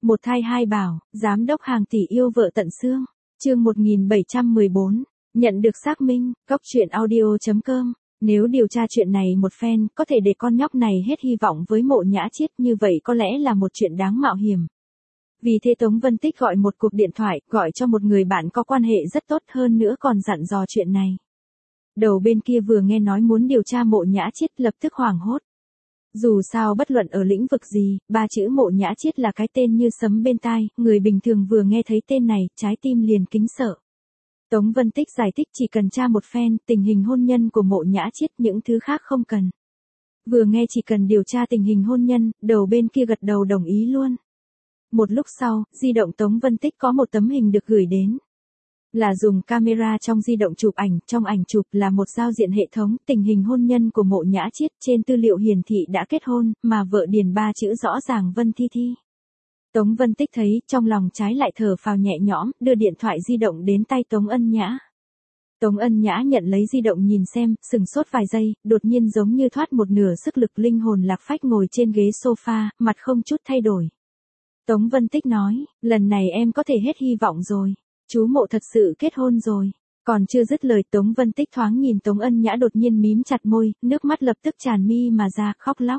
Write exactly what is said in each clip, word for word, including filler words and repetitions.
Một thai hai bảo, giám đốc hàng tỷ yêu vợ tận xương. Chương một nghìn bảy trăm mười bốn, nhận được xác minh, cốc truyện audio chấm com. Nếu điều tra chuyện này một phen, có thể để con nhóc này hết hy vọng với Mộ Nhã Chiết, như vậy có lẽ là một chuyện đáng mạo hiểm. Vì thế Tống Vân Tích gọi một cuộc điện thoại, gọi cho một người bạn có quan hệ rất tốt, hơn nữa còn dặn dò chuyện này. Đầu bên kia vừa nghe nói muốn điều tra Mộ Nhã Chiết lập tức hoảng hốt. Dù sao bất luận ở lĩnh vực gì, ba chữ Mộ Nhã Chiết là cái tên như sấm bên tai, người bình thường vừa nghe thấy tên này, trái tim liền kính sợ. Tống Vân Tích giải thích chỉ cần tra một phen, tình hình hôn nhân của Mộ Nhã Chiết, những thứ khác không cần. Vừa nghe chỉ cần điều tra tình hình hôn nhân, đầu bên kia gật đầu đồng ý luôn. Một lúc sau, di động Tống Vân Tích có một tấm hình được gửi đến. Là dùng camera trong di động chụp ảnh, trong ảnh chụp là một giao diện hệ thống, tình hình hôn nhân của Mộ Nhã Chiết, trên tư liệu hiển thị đã kết hôn, mà vợ điền ba chữ rõ ràng Vân Thi Thi. Tống Vân Tích thấy, trong lòng trái lại thở phào nhẹ nhõm, đưa điện thoại di động đến tay Tống Ân Nhã. Tống Ân Nhã nhận lấy di động nhìn xem, sừng sốt vài giây, đột nhiên giống như thoát một nửa sức lực, linh hồn lạc phách ngồi trên ghế sofa, mặt không chút thay đổi. Tống Vân Tích nói, lần này em có thể hết hy vọng rồi. Chú Mộ thật sự kết hôn rồi. Còn chưa dứt lời, Tống Vân Tích thoáng nhìn Tống Ân Nhã đột nhiên mím chặt môi, nước mắt lập tức tràn mi mà ra, khóc lóc.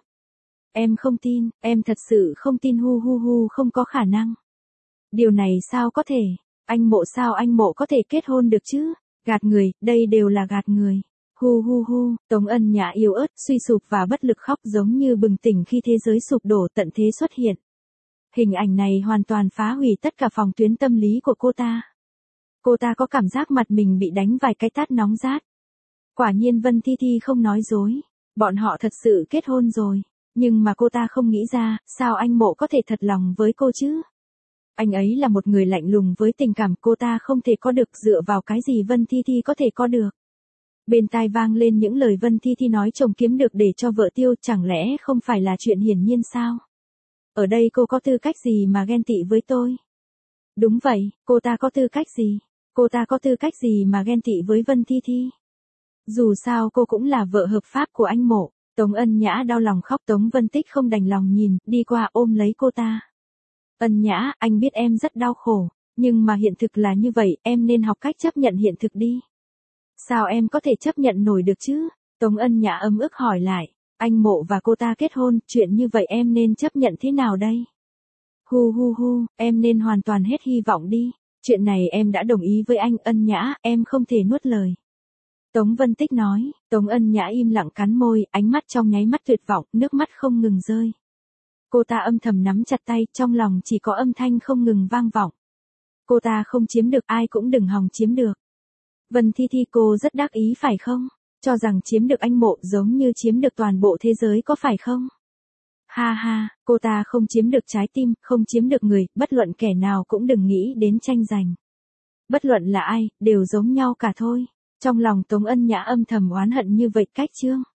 Em không tin, em thật sự không tin, hu hu hu, không có khả năng. Điều này sao có thể? Anh Mộ sao anh Mộ có thể kết hôn được chứ? Gạt người, đây đều là gạt người. Hu hu hu, Tống Ân Nhã yếu ớt, suy sụp và bất lực khóc giống như bừng tỉnh khi thế giới sụp đổ, tận thế xuất hiện. Hình ảnh này hoàn toàn phá hủy tất cả phòng tuyến tâm lý của cô ta. Cô ta có cảm giác mặt mình bị đánh vài cái tát nóng rát. Quả nhiên Vân Thi Thi không nói dối. Bọn họ thật sự kết hôn rồi. Nhưng mà cô ta không nghĩ ra, sao anh Mộ có thể thật lòng với cô chứ? Anh ấy là một người lạnh lùng với tình cảm, cô ta không thể có được, dựa vào cái gì Vân Thi Thi có thể có được? Bên tai vang lên những lời Vân Thi Thi nói chồng kiếm được để cho vợ tiêu, chẳng lẽ không phải là chuyện hiển nhiên sao? Ở đây cô có tư cách gì mà ghen tị với tôi? Đúng vậy, cô ta có tư cách gì? Cô ta có tư cách gì mà ghen tị với Vân Thi Thi? Dù sao cô cũng là vợ hợp pháp của anh Mộ. Tống Ân Nhã đau lòng khóc, Tống Vân Tích không đành lòng nhìn, đi qua ôm lấy cô ta. Ân Nhã, anh biết em rất đau khổ, nhưng mà hiện thực là như vậy, em nên học cách chấp nhận hiện thực đi. Sao em có thể chấp nhận nổi được chứ? Tống Ân Nhã ấm ức hỏi lại. Anh Mộ và cô ta kết hôn, chuyện như vậy em nên chấp nhận thế nào đây? Hu hu hu, em nên hoàn toàn hết hy vọng đi. Chuyện này em đã đồng ý với anh. Ân Nhã, em không thể nuốt lời. Tống Vân Tích nói. Tống Ân Nhã im lặng cắn môi, ánh mắt trong nháy mắt tuyệt vọng, nước mắt không ngừng rơi. Cô ta âm thầm nắm chặt tay, trong lòng chỉ có âm thanh không ngừng vang vọng. Cô ta không chiếm được, ai cũng đừng hòng chiếm được. Vân Thi Thi, cô rất đắc ý phải không? Cho rằng chiếm được anh Mộ giống như chiếm được toàn bộ thế giới có phải không? Ha ha, cô ta không chiếm được trái tim, không chiếm được người, bất luận kẻ nào cũng đừng nghĩ đến tranh giành. Bất luận là ai, đều giống nhau cả thôi. Trong lòng Tống Ân Nhã âm thầm oán hận như vậy cách chương.